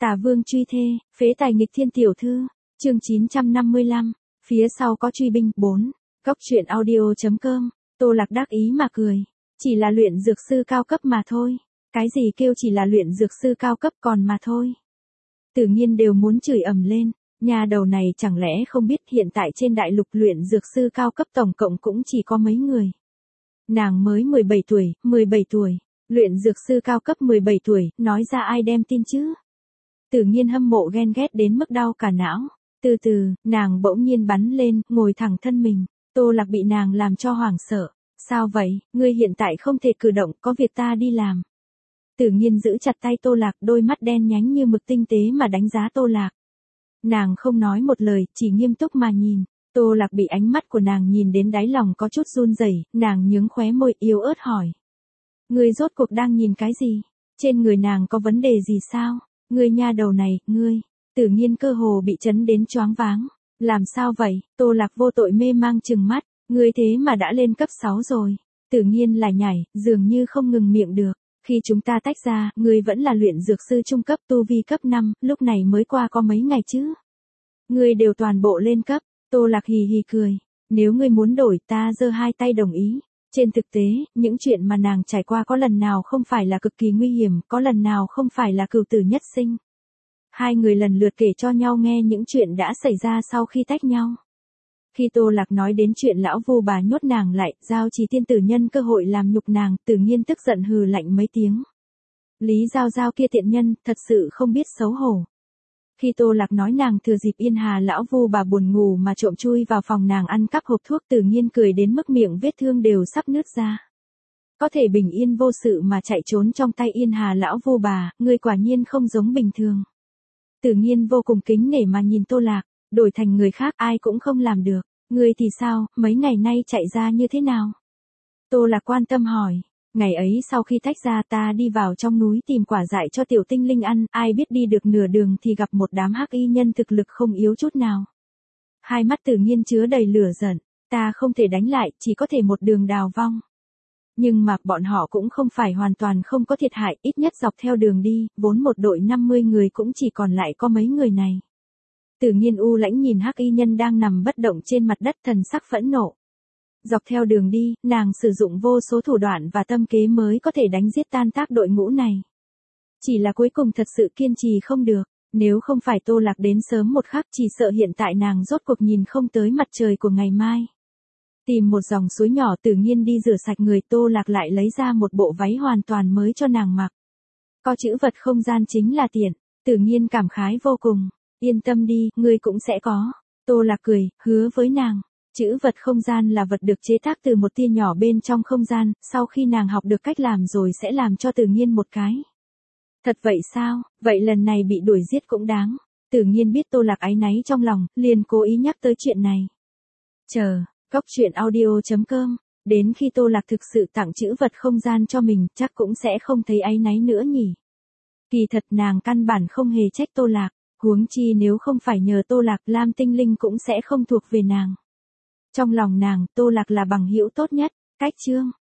Tả Vương truy thê, phế tài nghịch thiên tiểu thư, chương 955, phía sau có truy binh, 4, góc truyện audio.com, Tô Lạc đắc ý mà cười, chỉ là luyện dược sư cao cấp mà thôi, cái gì kêu chỉ là luyện dược sư cao cấp còn mà thôi. Tự nhiên đều muốn chửi ầm lên, nhà đầu này chẳng lẽ không biết hiện tại trên đại lục luyện dược sư cao cấp tổng cộng cũng chỉ có mấy người. Nàng mới 17 tuổi, luyện dược sư cao cấp 17 tuổi, nói ra ai đem tin chứ? Tự nhiên hâm mộ ghen ghét đến mức đau cả não. Từ từ, nàng bỗng nhiên bắn lên, ngồi thẳng thân mình. Tô Lạc bị nàng làm cho hoảng sợ. Sao vậy, ngươi hiện tại không thể cử động, có việc ta đi làm. Tự nhiên giữ chặt tay Tô Lạc, đôi mắt đen nhánh như mực tinh tế mà đánh giá Tô Lạc. Nàng không nói một lời, chỉ nghiêm túc mà nhìn. Tô Lạc bị ánh mắt của nàng nhìn đến đáy lòng có chút run rẩy, nàng nhướng khóe môi yếu ớt hỏi. Ngươi rốt cuộc đang nhìn cái gì? Trên người nàng có vấn đề gì sao? Ngươi nha đầu này, ngươi. Tự nhiên cơ hồ bị chấn đến choáng váng. Làm sao vậy? Tô Lạc vô tội mê mang trừng mắt. Ngươi thế mà đã lên cấp 6 rồi. Tự nhiên là nhảy, dường như không ngừng miệng được. Khi chúng ta tách ra, ngươi vẫn là luyện dược sư trung cấp tu vi cấp 5, lúc này mới qua có mấy ngày chứ. Ngươi đều toàn bộ lên cấp. Tô Lạc hì hì cười. Nếu ngươi muốn đổi ta giơ hai tay đồng ý. Trên thực tế, những chuyện mà nàng trải qua có lần nào không phải là cực kỳ nguy hiểm, có lần nào không phải là cửu tử nhất sinh. Hai người lần lượt kể cho nhau nghe những chuyện đã xảy ra sau khi tách nhau. Khi Tô Lạc nói đến chuyện lão Vu bà nhốt nàng lại, Giao Trì tiên tử nhân cơ hội làm nhục nàng, Tự nhiên tức giận hừ lạnh mấy tiếng. Lý Giao kia tiện nhân, thật sự không biết xấu hổ. Khi Tô Lạc nói nàng thừa dịp Yên Hà lão Vu bà buồn ngủ mà trộm chui vào phòng nàng ăn cắp hộp thuốc, Tự nhiên cười đến mức miệng vết thương đều sắp nứt ra. Có thể bình yên vô sự mà chạy trốn trong tay Yên Hà lão Vu bà, ngươi quả nhiên không giống bình thường. Tự nhiên vô cùng kính nể mà nhìn Tô Lạc, đổi thành người khác ai cũng không làm được. Ngươi thì sao, mấy ngày nay chạy ra như thế nào? Tô Lạc quan tâm hỏi. Ngày ấy sau khi tách ra ta đi vào trong núi tìm quả dại cho tiểu tinh linh ăn, ai biết đi được nửa đường thì gặp một đám hắc y nhân thực lực không yếu chút nào. Hai mắt Tự nhiên chứa đầy lửa giận, ta không thể đánh lại, chỉ có thể một đường đào vong. Nhưng mà bọn họ cũng không phải hoàn toàn không có thiệt hại, ít nhất dọc theo đường đi, vốn một đội 50 người cũng chỉ còn lại có mấy người này. Tự nhiên u lãnh nhìn hắc y nhân đang nằm bất động trên mặt đất, thần sắc phẫn nộ. Dọc theo đường đi, nàng sử dụng vô số thủ đoạn và tâm kế mới có thể đánh giết tan tác đội ngũ này. Chỉ là cuối cùng thật sự kiên trì không được, nếu không phải Tô Lạc đến sớm một khắc chỉ sợ hiện tại nàng rốt cuộc nhìn không tới mặt trời của ngày mai. Tìm một dòng suối nhỏ Tự nhiên đi rửa sạch người, Tô Lạc lại lấy ra một bộ váy hoàn toàn mới cho nàng mặc. Có chữ vật không gian chính là tiện, Tự nhiên cảm khái vô cùng. Yên tâm đi, ngươi cũng sẽ có. Tô Lạc cười, hứa với nàng. Chữ vật không gian là vật được chế tác từ một tia nhỏ bên trong không gian, sau khi nàng học được cách làm rồi sẽ làm cho Tự nhiên một cái. Thật vậy sao, vậy lần này bị đuổi giết cũng đáng. Tự nhiên biết Tô Lạc áy náy trong lòng, liền cố ý nhắc tới chuyện này. Chờ, góc truyện audio.com, đến khi Tô Lạc thực sự tặng chữ vật không gian cho mình, chắc cũng sẽ không thấy áy náy nữa nhỉ. Kỳ thật nàng căn bản không hề trách Tô Lạc. Huống chi nếu không phải nhờ Tô Lạc, Lam Tinh Linh cũng sẽ không thuộc về nàng. Trong lòng nàng, Tô Lạc là bằng hữu tốt nhất. Cách chương